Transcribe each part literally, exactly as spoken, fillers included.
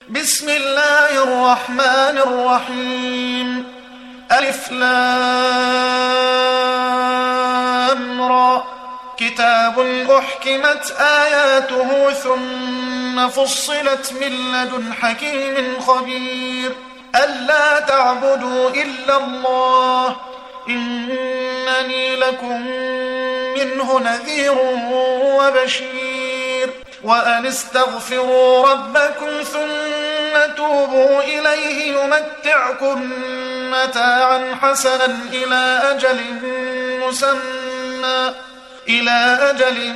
بسم الله الرحمن الرحيم. ألف لام را. كتاب أحكمت آياته ثم فصلت من لدن حكيم خبير. ألا تعبدوا إلا الله إنني لكم منه نذير وبشير. وأن استغفروا ربكم ثم توبوا إليه يمتعكم متاعا حسنا إلى أجل مسمى إلى أجل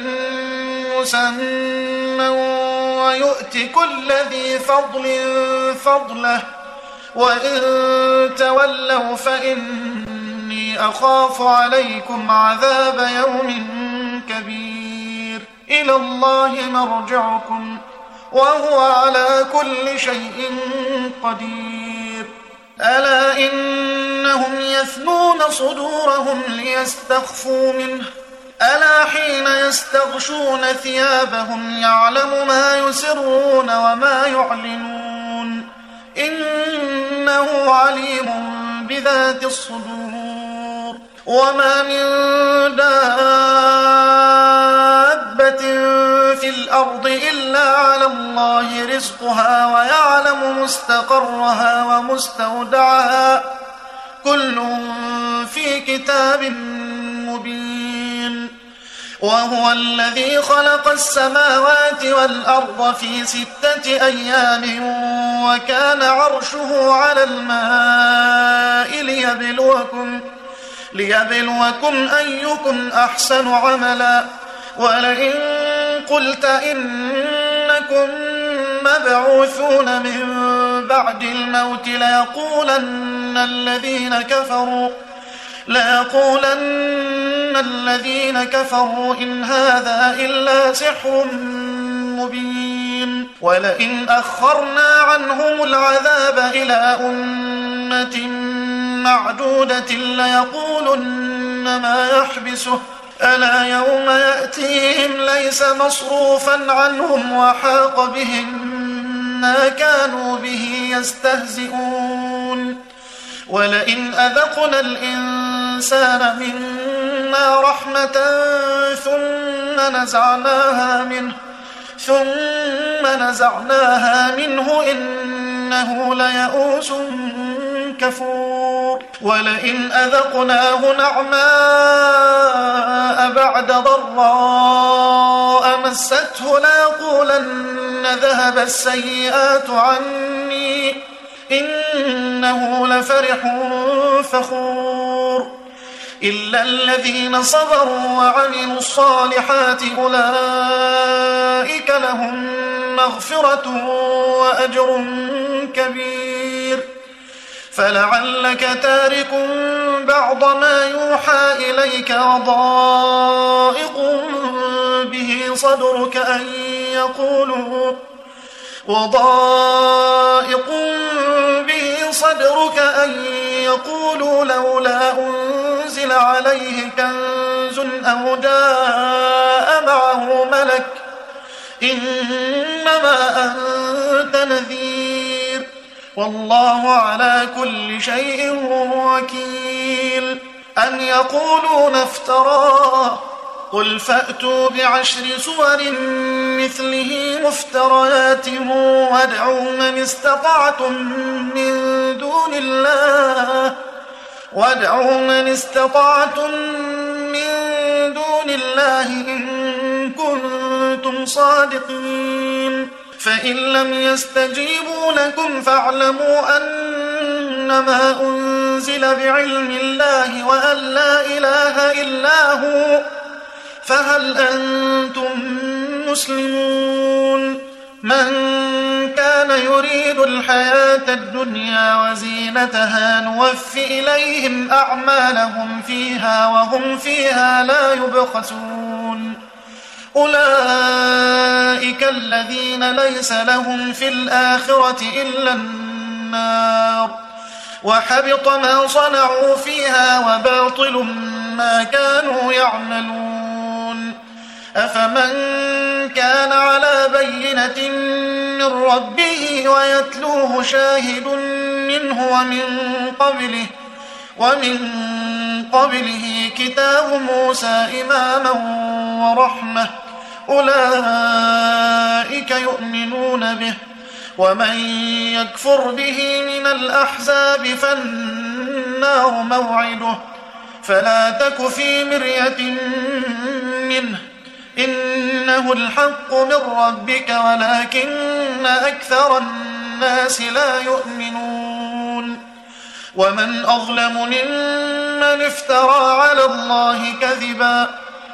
مسمى ويؤت كل ذي فضل فضله وإن تولوا فإني أخاف عليكم عذاب يوم كبير. إلى الله مرجعكم وهو على كل شيء قدير. ألا إنهم يثنون صدورهم ليستخفوا منه ألا حين يستغشون ثيابهم يعلم ما يسرون وما يعلنون إنه عليم بذات الصدور. وما من دابة في الأرض إلا على الله رزقها ويعلم مستقرها ومستودعها كل في كتاب مبين. وهو الذي خلق السماوات والأرض في ستة أيام وكان عرشه على الماء ليبلوكم, ليبلوكم أيكم أحسن عملا. ولئن قلت إنكم مبعوثون من بعد الموت ليقولن الذين كفروا ليقولن الذين كفروا إن هذا إلا سحر مبين. ولئن أخرنا عنهم العذاب إلى أمة معدودة ليقولن ما يحبسه ألا يوم يأتيهم ليس مصروفا عنهم وحاق بهم ما كانوا به يستهزئون. ولئن أذقنا الإنسان منا رحمة ثم نزعناها منه ثم نزعناها منه إنه ليئوس كفور. ولئن أذقناه نعماء بعد ضراء مسته ليقولن ذهب السيئات عني إنه لفرح فخور. إلا الذين صبروا وعملوا الصالحات أولئك لهم مغفرة وأجر كبير. فلعلك تارك بعض ما يوحى إليك وضائق به صدرك أن يقولوا وضائق به صدرك أن يقولوا لولا أنزل عليه كنز أو جاء معه ملك إنما أنت نذير والله على كل شيء وكيل. أن يقولون افتراه قل فأتوا بعشر سور مثله مفتريات وادعوا من استطعتم من دون الله وادعوا من استطعتم من دون الله إن كنتم صادقين. فإن لم يستجيبوا لكم فاعلموا أنما أنزل بعلم الله وأن لا إله إلا هو فهل أنتم مسلمون. من كان يريد الحياة الدنيا وزينتها نوفي إليهم أعمالهم فيها وهم فيها لا يبخسون. أولئك الذين ليس لهم في الآخرة إلا النار وحبط ما صنعوا فيها وباطل ما كانوا يعملون. أفمن كان على بينة من ربه ويتلوه شاهد منه ومن قبله ومن قبله كتاب موسى إماما ورحمة أولئك يؤمنون به ومن يكفر به من الأحزاب فالنار موعده فلا تك في مرية منه إنه الحق من ربك ولكن أكثر الناس لا يؤمنون ومن أظلم ممن افترى على الله كذبا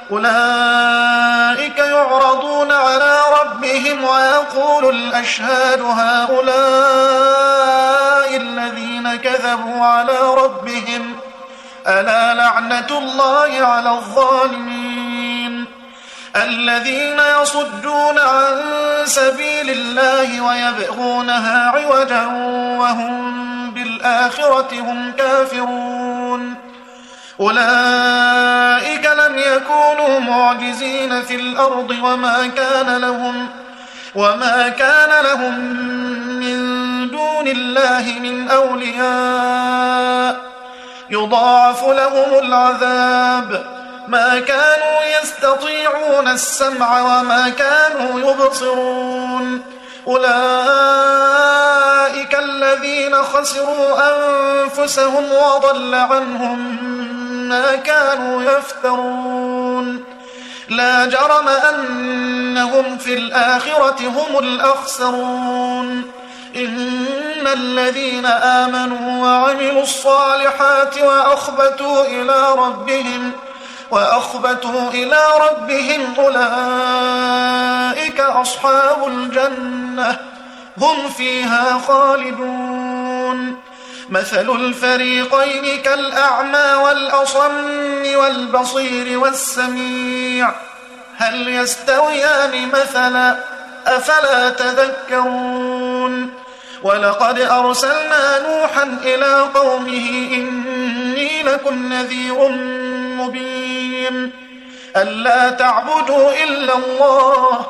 أولئك يعرضون على ربهم ويقول الأشهاد هؤلاء الذين كذبوا على ربهم ألا لعنة الله على الظالمين الذين يصدون عن سبيل الله ويبغونها عوجا وهم بالآخرة هم كافرون أولئك لم يكونوا معجزين في الأرض وما كان لهم وما كان لهم من دون الله من أولياء يضاعف لهم العذاب ما كانوا يستطيعون السمع وما كانوا يبصرون أولئك الذين خسروا أنفسهم وضل عنهم ما كانوا يفترون لا جرم أنهم في الآخرة هم الأخسرون إن الذين آمنوا وعملوا الصالحات وأخبتوا إلى ربهم وأخبتوا إلى ربهم أولئك أصحاب الجنة هم فيها خالدون مثل الفريقين كالأعمى والأصم والبصير والسميع هل يستويان مثلا أفلا تذكرون ولقد أرسلنا نوحا إلى قومه إني لكم نذير مبين ألا تعبدوا إلا الله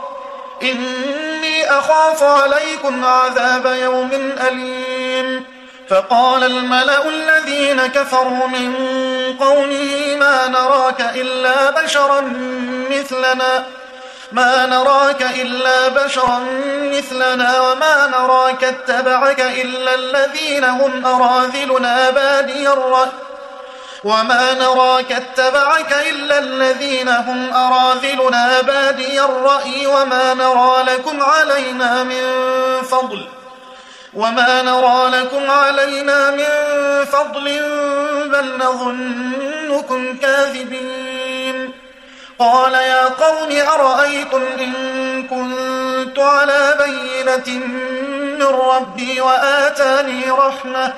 إني أخاف عليكم عذاب يوم أليم فقال الملأ الذين كفروا من قومه ما نراك إلا بشرا مثلنا ما نراك إلا بشرا مثلنا وما نراك اتبعك إلا الذين هم أراذلنا بادي الرأي وما نراك اتبعك إلا الذين هم أراذلنا بادي الرأي وما نرى لكم علينا من فضل وما نرى لكم علينا من فضل بل نظنكم كاذبين قال يا قوم أرأيتم إن كنت على بينة من ربي وآتاني رحمة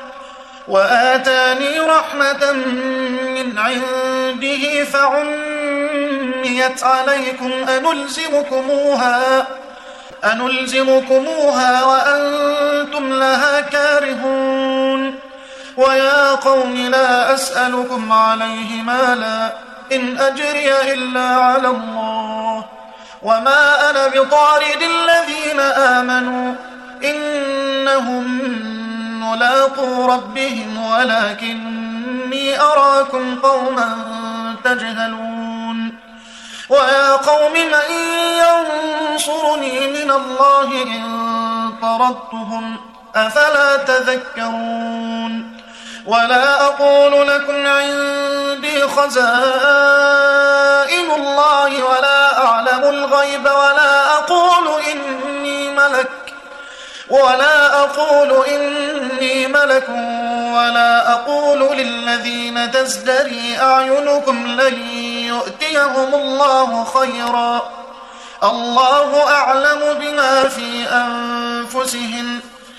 وآتاني رحمة من عنده فعميت عليكم أنلزمكموها أنلزمكموها وأنتم لها كارهون ويا قوم لا أسألكم عليه مالا إن أجري إلا على الله وما أنا بطارد الذين آمنوا إنهم ملاقو ربهم ولكني أراكم قوما تجهلون ويا قوم من ينصرني من الله إن طردتهم أفلا تذكرون ولا أقول لكم عندي خزائن الله ولا أعلم الغيب ولا أقول إني ملك ولا أقول إني ملك ولا أقول للذين تزدري أعينكم لن يؤتيهم الله خيرا الله أعلم بما في أنفسهم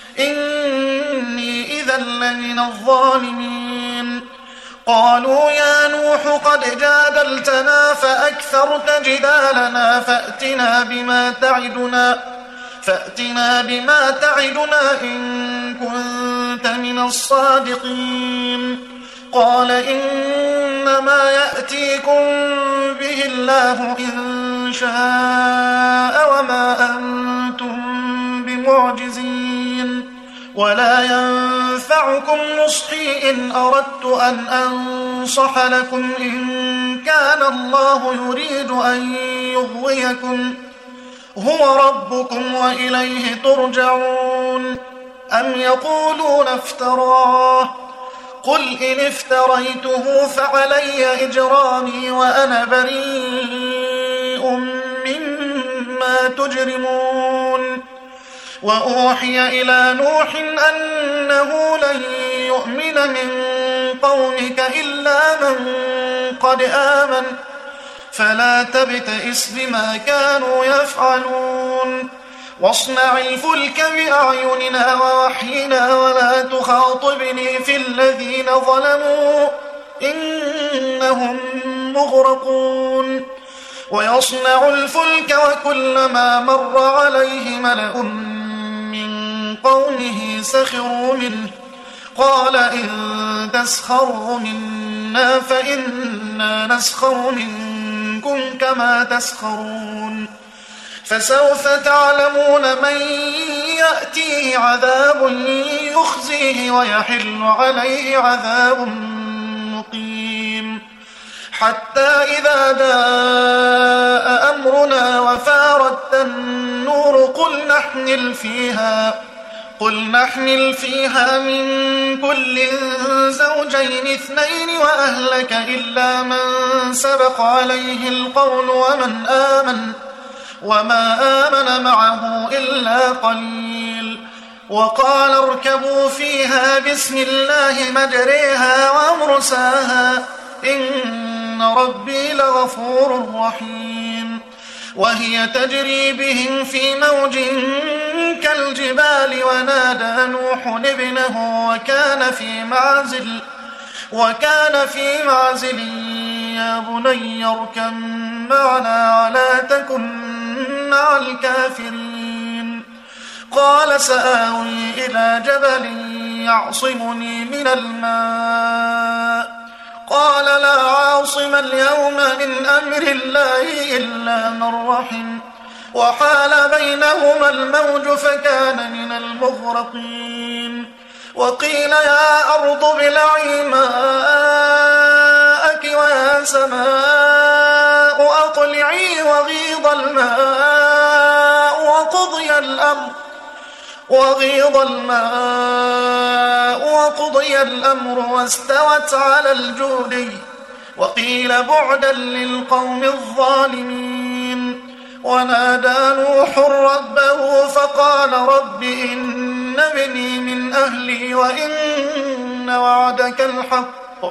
إني إذا لمن الظالمين قالوا يا نوح قد جادلتنا فأكثرت جدالنا فأتنا بما تعدنا فأتنا بما تعدنا إن كنت من الصادقين قال إنما يأتيكم به الله إن شاء وما أنتم بمعجزين ولا ينفعكم نصحي إن أردت أن أنصح لكم إن كان الله يريد أن يغويكم هو ربكم وإليه ترجعون أم يقولون افتراه قل إن افتريته فعلي إجرامي وأنا بريء مما تجرمون وأوحي إلى نوح أنه لن يؤمن من قومك إلا من قد آمن فلا تبتئس بما كانوا يفعلون واصنع الفلك بأعيننا ووحينا ولا تخاطبني في الذين ظلموا إنهم مغرقون ويصنع الفلك وكلما مر عليه ملأ من قومه سخروا منه قال إن تسخروا منا فإنا نسخر منكم كما تسخرون فسوف تعلمون من يأتيه عذاب يخزيه ويحل عليه عذاب مقيم حتى إذا جاء أمرنا وفارت النور قل نحمل فيها قل نحمل فيها من كل زوجين اثنين وأهلك إلا من سبق عليه القول ومن آمن وما آمن معه إلا قليل وقال اركبوا فيها بسم الله مجريها ومرساها إن ربي لغفور رحيم وهي تجري بهم في موج كالجبال ونادى نوح ابنه وكان في معزل وكان في معزل يا بني اركب معنا ولا تكن مع الكافرين قال سآوي إلى جبل يعصمني من الماء قال لا عاصم اليوم من أمر الله إلا من رحم وحال بينهما الموج فكان من المغرقين وقيل يا أرض ابلعي ماءك ويا سماء أقلعي وغيض الماء وقضي الأمر وغيض الماء وقضي الأمر واستوت على الجودي وقيل بعدا للقوم الظالمين ونادى نوح ربه فقال رب إن ابني من أهلي وإن وعدك الحق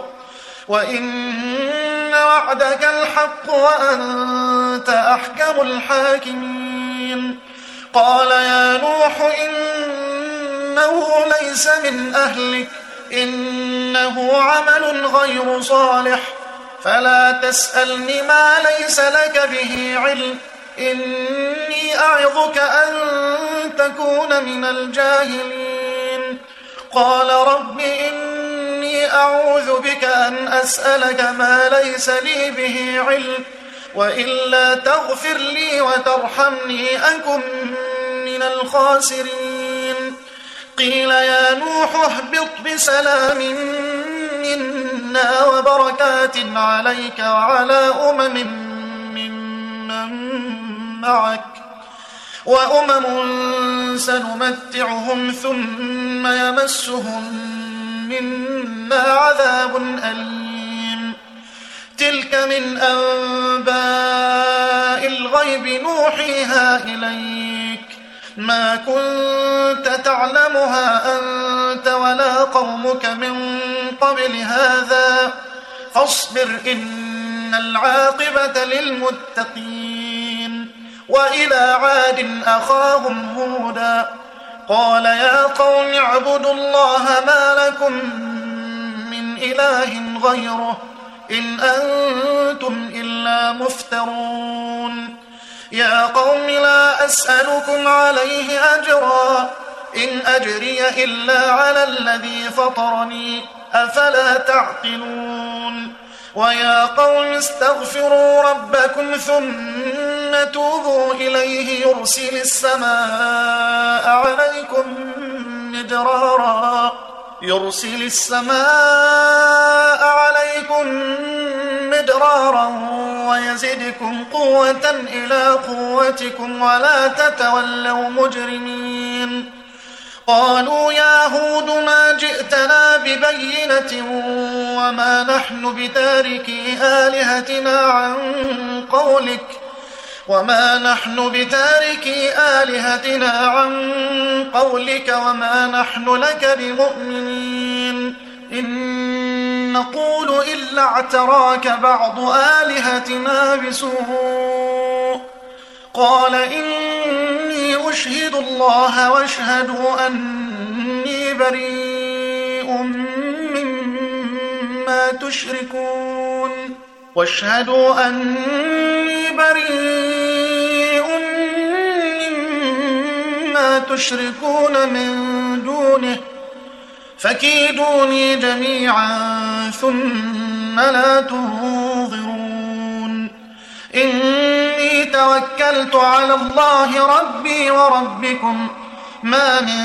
وإن وعدك الحق وأنت أحكم الحاكمين قال يا نوح إنه ليس من أهلك إنه عمل غير صالح فلا تسألني ما ليس لك به علم إني أعظك أن تكون من الجاهلين قال رب إني أعوذ بك أن أسألك ما ليس لي به علم وإلا تغفر لي وترحمني أكن من الخاسرين قيل يا نوح اهبط بسلام منا وبركات عليك وعلى أمم ممن معك وأمم سنمتعهم ثم يمسهم منا عذاب أليم تلك من أنباء الغيب نوحيها إليك ما كنت تعلمها أنت ولا قومك من قبل هذا فاصبر إن العاقبة للمتقين وإلى عاد أخاهم هودا قال يا قوم اعبدوا الله ما لكم من إله غيره إن أنتم إلا مفترون يا قوم لا أسألكم عليه أجرا إن أجري إلا على الذي فطرني أفلا تعقلون ويا قوم استغفروا ربكم ثم توبوا إليه يرسل السماء عليكم مدرارا يرسل السماء عليكم مدرارا ويزدكم قوة إلى قوتكم ولا تتولوا مجرمين قالوا يا هود ما جئتنا ببينة وما نحن بتاركي آلهتنا عن قولك وما نحن بتاركي آلهتنا عن قولك وما نحن لك بمؤمنين إن نقول إلا اعتراك بعض آلهتنا بسوء قال إني أشهد الله واشهدوا أني بريء مما تشركون واشهدوا أني بريء مما تشركون من دونه فكيدوني جميعا ثم لا تنظرون إني توكلت على الله ربي وربكم ما من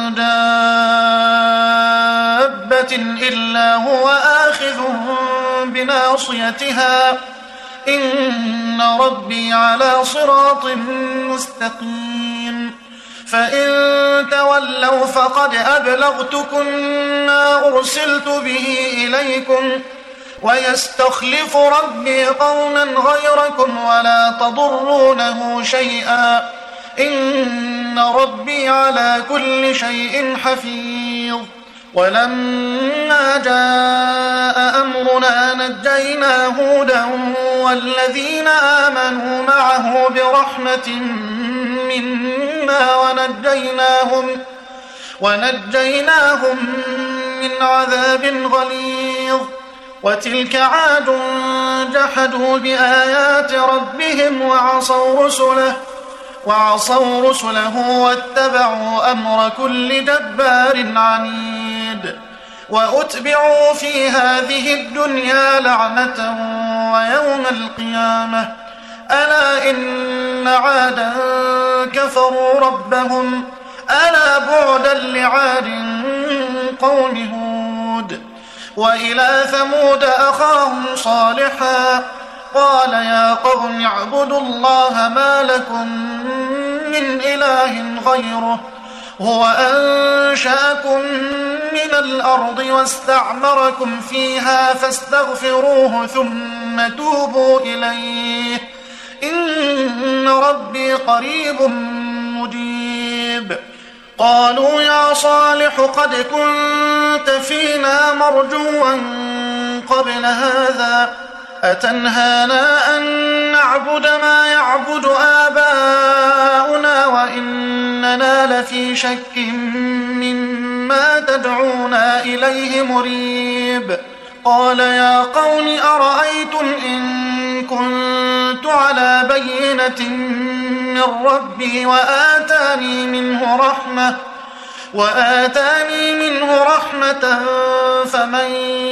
دابة إلا هو آخذ بناصيتها إن ربي على صراط مستقيم فإن تولوا فقد أبلغتكم ما أرسلت به إليكم ويستخلف ربي قوما غيركم ولا تضرونه شيئا إن ربي على كل شيء حفيظ ولما جاء أمرنا نجينا هودا والذين آمنوا معه برحمة منا ونجيناهم, ونجيناهم من عذاب غليظ وتلك عاد جحدوا بآيات ربهم وعصوا رسله وعصوا رسله واتبعوا أمر كل جبار عنيد وأتبعوا في هذه الدنيا لعنة ويوم القيامة ألا إن عادا كفروا ربهم ألا بعدا لعاد قوم هود وإلى ثمود أخاهم صالحا قال يا قوم اعبدوا الله ما لكم من إله غيره هو أنشأكم من الأرض واستعمركم فيها فاستغفروه ثم توبوا إليه إن ربي قريب مجيب قالوا يا صالح قد كنت فينا مرجوا قبل هذا أتنهانا أن نعبد ما يعبد آباؤنا وإننا لفي شك مما تدعونا إليه مريب قال يا قوم أرأيتم إن كنت على بينة من ربي وآتاني منه رحمة وآتاني منه رحمة فمن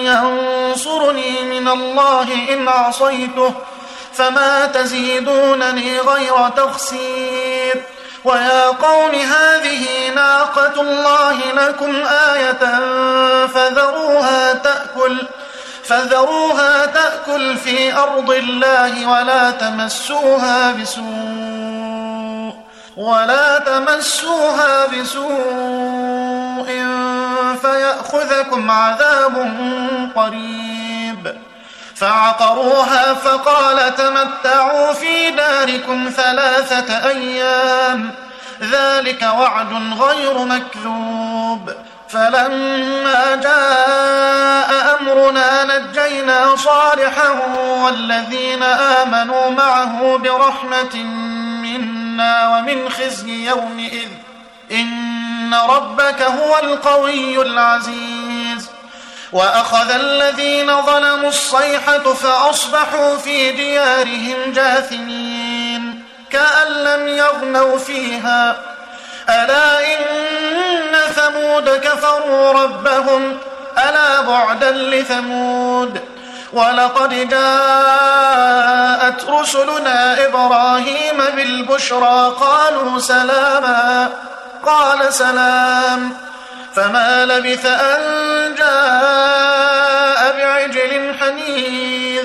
ينصرني من الله إن عصيته فما تزيدونني غير تخسير ويا قوم هذه ناقة الله لكم آية فذروها تأكل فذروها تأكل في أرض الله ولا تمسوها بسوء ولا تمسوها بسوء فيأخذكم عذاب قريب فعقروها فقال تمتعوا في داركم ثلاثة أيام ذلك وعد غير مكذوب فلما جاء أمرنا نجينا صالحا والذين آمنوا معه برحمة منا ومن خزي يومئذ إن ربك هو القوي العزيز وأخذ الذين ظلموا الصيحة فأصبحوا في ديارهم جاثمين كأن لم يغنوا فيها ألا إن ثمود كفروا ربهم ألا بعدا لثمود ولقد جاءت رسلنا إبراهيم بالبشرى قالوا سلاما قال سلام فما لبث أن جاء بعجل حنيذ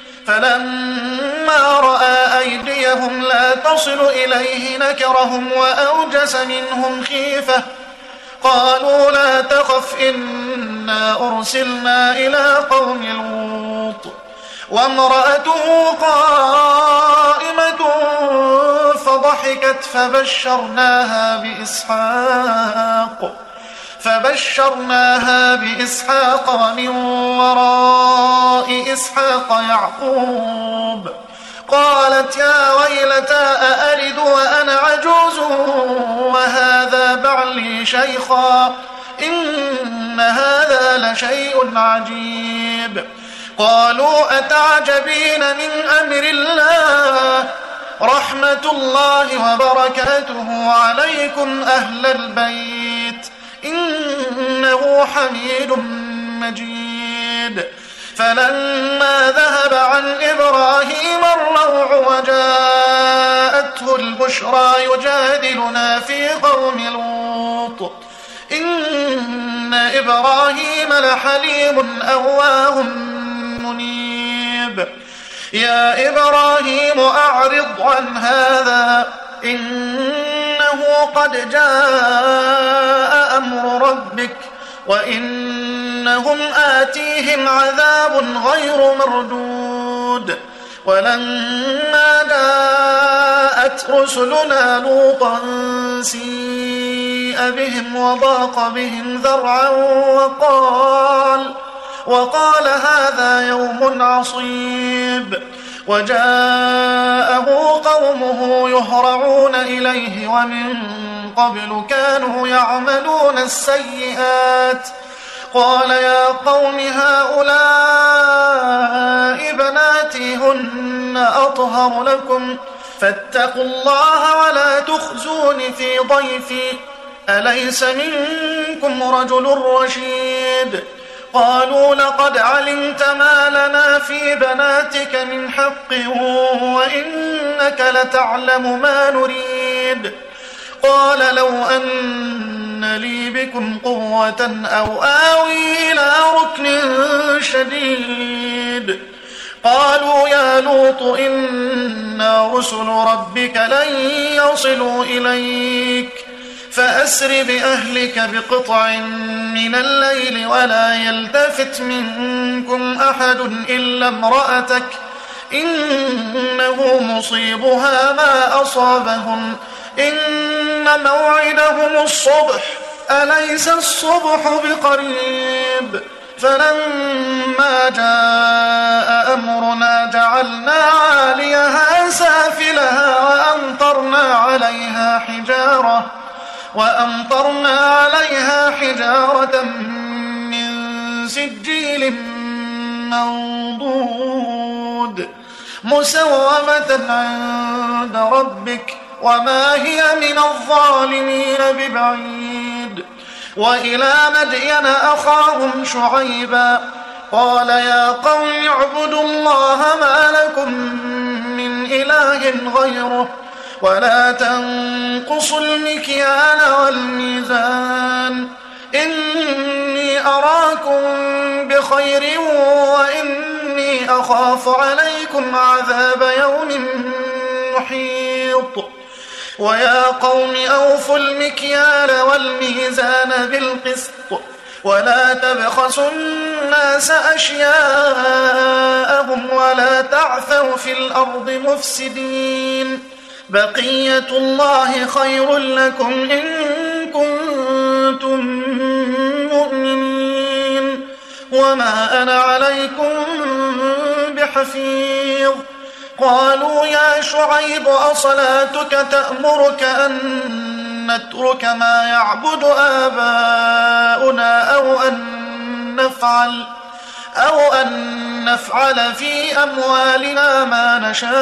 فلما رأى أيديهم لا تصل إليه نكرهم وأوجس منهم خيفة قالوا لا تخف إنا أرسلنا إلى قوم لوط وامرأته قائمة فضحكت فبشرناها بإسحاق فبشرناها بإسحاق ومن وراء إسحاق يعقوب قالت يا ويلتى أألد وأنا عجوز وهذا بعلي شيخا إن هذا لشيء عجيب قالوا أتعجبين من أمر الله رحمة الله وبركاته عليكم أهل البيت إنه حميد مجيد فلما ذهب عن إبراهيم الروع وجاءته البشرى يجادلنا في قوم لوط إن إبراهيم لحليم أواه منيب يا إبراهيم أعرض عن هذا إنه قد جاء أمر ربك وإنهم آتيهم عذاب غير مردود ولما جاءت رسلنا لوطا سيء بهم وضاق بهم ذرعا وقال وقال هذا يوم عصيب وجاءه قومه يهرعون إليه ومن قبل كانوا يعملون السيئات قال يا قوم هؤلاء بناتي هن أطهر لكم فاتقوا الله ولا تخزون في ضيفي أليس منكم رجل رشيد قالوا لقد علمت ما لنا في بناتك من حق وإنك لتعلم ما نريد قال لو أن لي بكم قوة أو آوي إلى ركن شديد قالوا يا لوط إنا رسل ربك لن يصلوا إليك فأسر بأهلك بقطع من الليل ولا يلتفت منكم أحد إلا امرأتك إنه مصيبها ما أصابهم إن موعدهم الصبح أليس الصبح بقريب فلما جاء أمرنا جعلنا عاليها سافلها وأمطرنا عليها حجارة وأمطرنا عليها حجارة من سجيل منضود مسومة عند ربك وما هي من الظالمين ببعيد وإلى مدين أخاهم شعيبا قال يا قوم اعبدوا الله ما لكم من إله غيره ولا تنقصوا المكيال والميزان إني أراكم بخير وإني أخاف عليكم عذاب يوم محيط ويا قوم أوفوا المكيال والميزان بالقسط ولا تبخسوا الناس أشياءهم ولا تعثوا في الأرض مفسدين بقية الله خير لكم إن كنتم مؤمنين وما أنا عليكم بحفيظ قالوا يا شعيب أصلاتك تأمرك أن نترك ما يعبد آباؤنا أو أن نفعل أو أن نفعل في أموالنا ما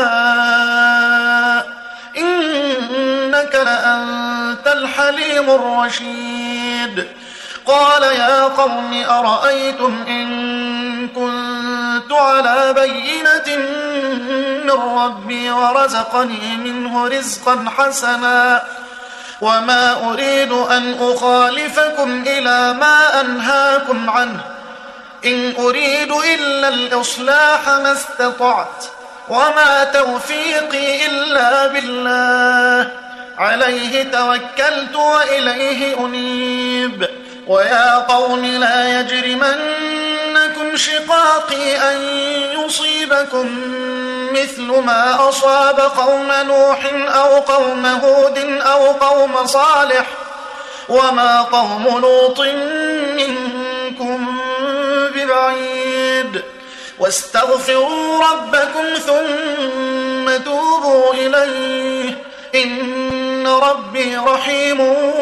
نشاء إنك لأنت الحليم الرشيد قال يا قوم أرأيتم إن كنت على بينة من ربي ورزقني منه رزقا حسنا وما أريد أن أخالفكم إلى ما أنهاكم عنه إن أريد إلا الإصلاح ما استطعت وما توفيقي إلا بالله عليه توكلت وإليه أنيب ويا قوم لا يجرمنكم شقاقي أن يصيبكم مثل ما أصاب قوم نوح أو قوم هود أو قوم صالح وما قوم لوط منكم ببعيد واستغفروا ربكم ثم توبوا إليه إن ربي رحيم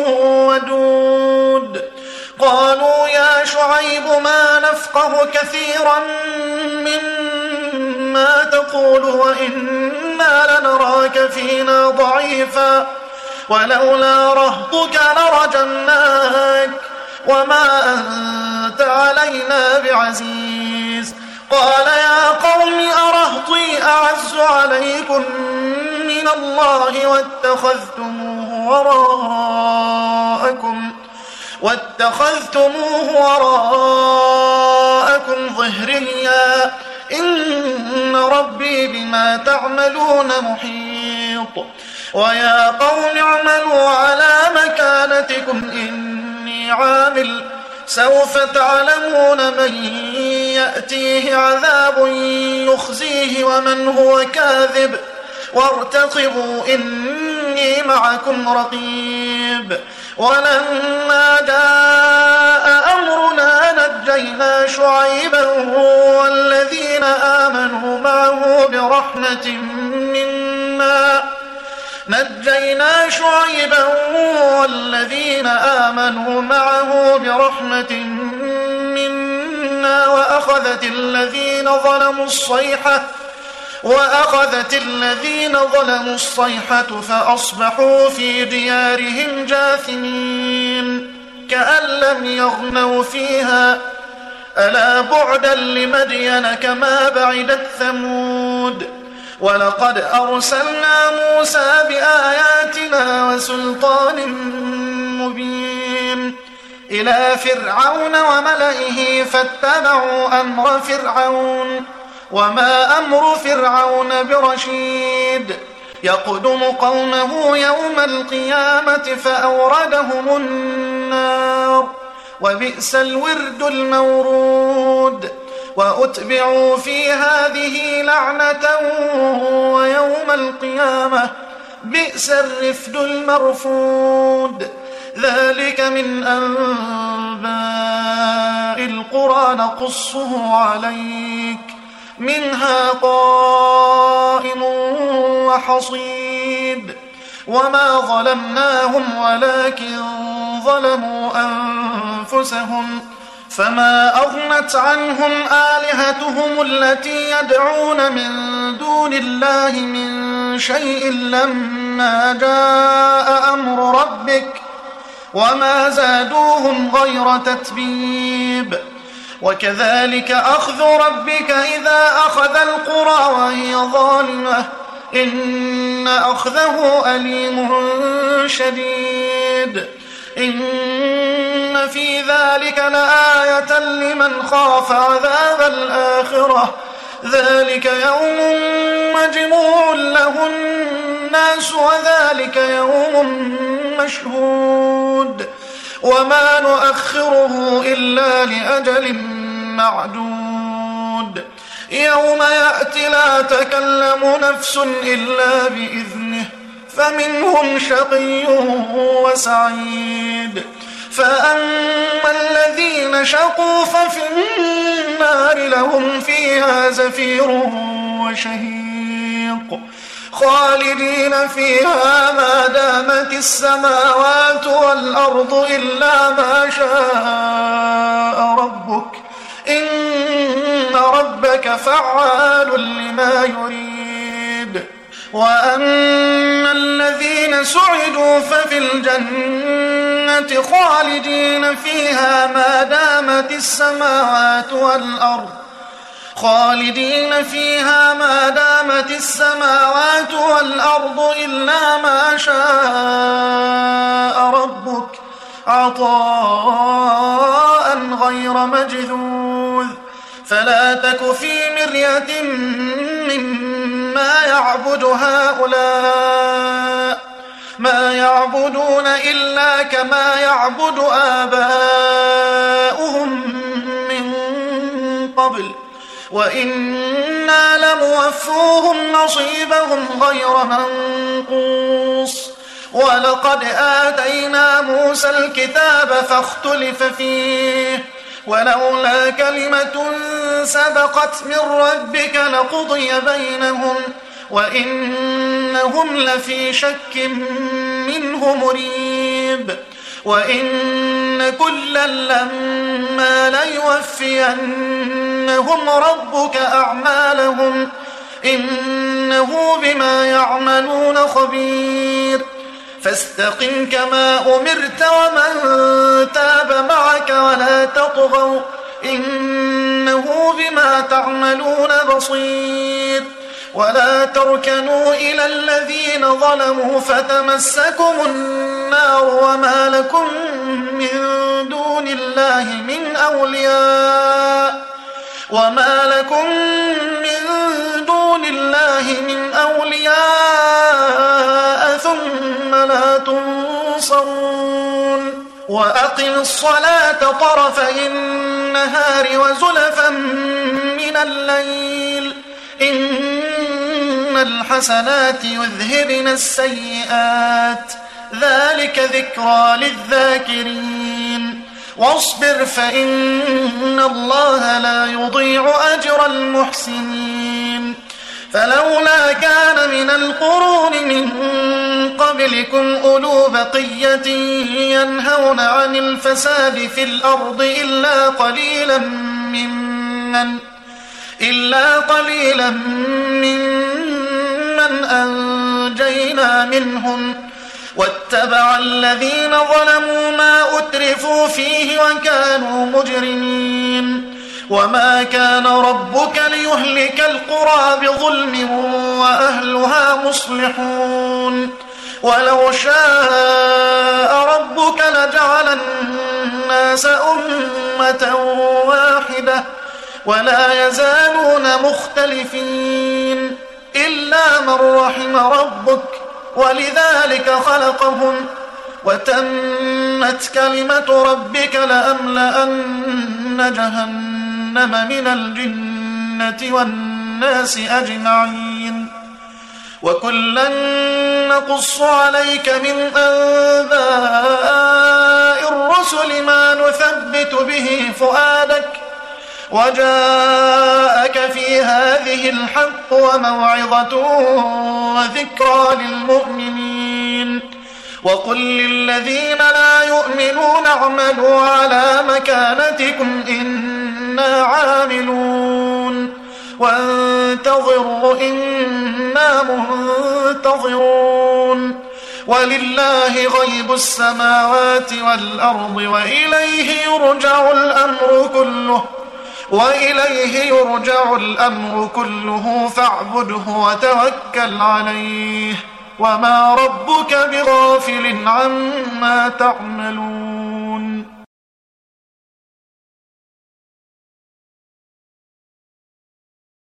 ودود قالوا يا شعيب ما نفقه كثيرا مما تقول وإنا لنراك فينا ضعيفا ولولا رهطك لرجمناك وما أنت علينا بعزيز قال يا قوم أرهطي أعز عليكم من الله واتخذتموه وراءكم واتخذتموه وراءكم ظهريا إن ربي بما تعملون محيط ويا قوم اعملوا على مكانتكم إني عامل سوف تعلمون من يأتيه عذاب يخزيه ومن هو كاذب وارتقبوا إني معكم رقيب ولما جاء أمرنا نجينا شعيبا والذين آمنوا معه برحمة منا نجينا شعيبا والذين آمنوا معه برحمة منا وأخذت الذين ظلموا الصيحة وأخذت الذين ظلموا الصيحة فأصبحوا في ديارهم جاثمين كأن لم يغنوا فيها ألا بعدا لمدين كما بعدت ثمود ولقد أرسلنا موسى بآياتنا وسلطان مبين إلى فرعون وملئه فاتبعوا أمر فرعون وما أمر فرعون برشيد يقدم قومه يوم القيامة فأوردهم النار وبئس الورد المورود وأتبعوا في هذه لعنة ويوم القيامة بئس الرفد المرفود ذلك من أنباء القرى نقصه عليك منها قائم وحصيد وما ظلمناهم ولكن ظلموا أنفسهم فما أغنت عنهم آلهتهم التي يدعون من دون الله من شيء لما جاء أمر ربك وما زادوهم غير تتبيب وكذلك أخذ ربك إذا أخذ القرى وهي ظالمة إن أخذه أليم شديد إن في ذلك لآية لمن خاف عذاب الآخرة ذلك يوم مجموع له الناس وذلك يوم مشهود وما نؤخره إلا لأجل معدود يوم يأتي لا تكلم نفس إلا بإذنه فمنهم شقي وسعيد فأما الذين شقوا ففي النار لهم فيها زفير وشهيق خالدين فيها ما دامت السماوات والأرض إلا ما شاء ربك إن ربك فعال لما يريد وأما الذين سعدوا ففي الجنة خالدين فيها ما دامت السماوات والأرض خالدين فيها ما دامت السماوات والأرض إلا ما شاء ربك عطاء غير مجذوذ فلا تك في مرية مما يعبد هؤلاء ما يعبدون إلا كما يعبد آباؤهم من قبل وإنا لموفوهم نصيبهم غير منقوص ولقد آتينا موسى الكتاب فاختلف فيه ولولا كلمة سبقت من ربك لقضي بينهم وإنهم لفي شك منه مريب وإن كلا لما ليوفينهم ربك أعمالهم إنه بما يعملون خبير فاستقم كما أمرت ومن تاب معك ولا تطغوا إنه بما تعملون بصير ولا تركنوا إلى الذين ظلموا فتمسكم النار وما لكم من دون الله من أولياء وما لكم من دون الله من أولياء ثم لا تنصرون وأقم الصلاة طرفي النهار وزلفا من الليل إن الحسنات يذهبن السيئات ذلك ذكرى للذاكرين واصبر فإن الله لا يضيع أجر المحسنين فلولا كان من القرون من قبلكم أولو بقية ينهون عن الفساد في الأرض إلا قليلا ممن إلا قليلا ممن أنجينا منهم واتبع الذين ظلموا ما أترفوا فيه وكانوا مجرمين وما كان ربك ليهلك القرى بظلم وأهلها مصلحون ولو شاء ربك لجعل الناس أمة واحدة ولا يزالون مختلفين إلا من رحم ربك ولذلك خلقهم وتمت كلمة ربك لأملأن جهنم من الجنة والناس أجمعين وكلا نقص عليك من أنباء الرسل ما نثبت به فؤادك وجاءك في هذه الحق وموعظة وذكرى للمؤمنين وقل للذين لا يؤمنون اعملوا على مكانتكم إنا عاملون وانتظروا إنا منتظرون ولله غيب السماوات والأرض وإليه يرجع الأمر كله وإليه يرجع الأمر كله فاعبده وتوكل عليه وما ربك بغافل عما تعملون